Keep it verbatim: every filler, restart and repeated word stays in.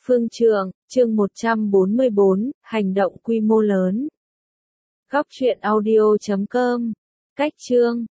Phương Trượng, chương một trăm bốn mươi bốn, hành động quy mô lớn. Góc truyện audio chấm com. Cách chương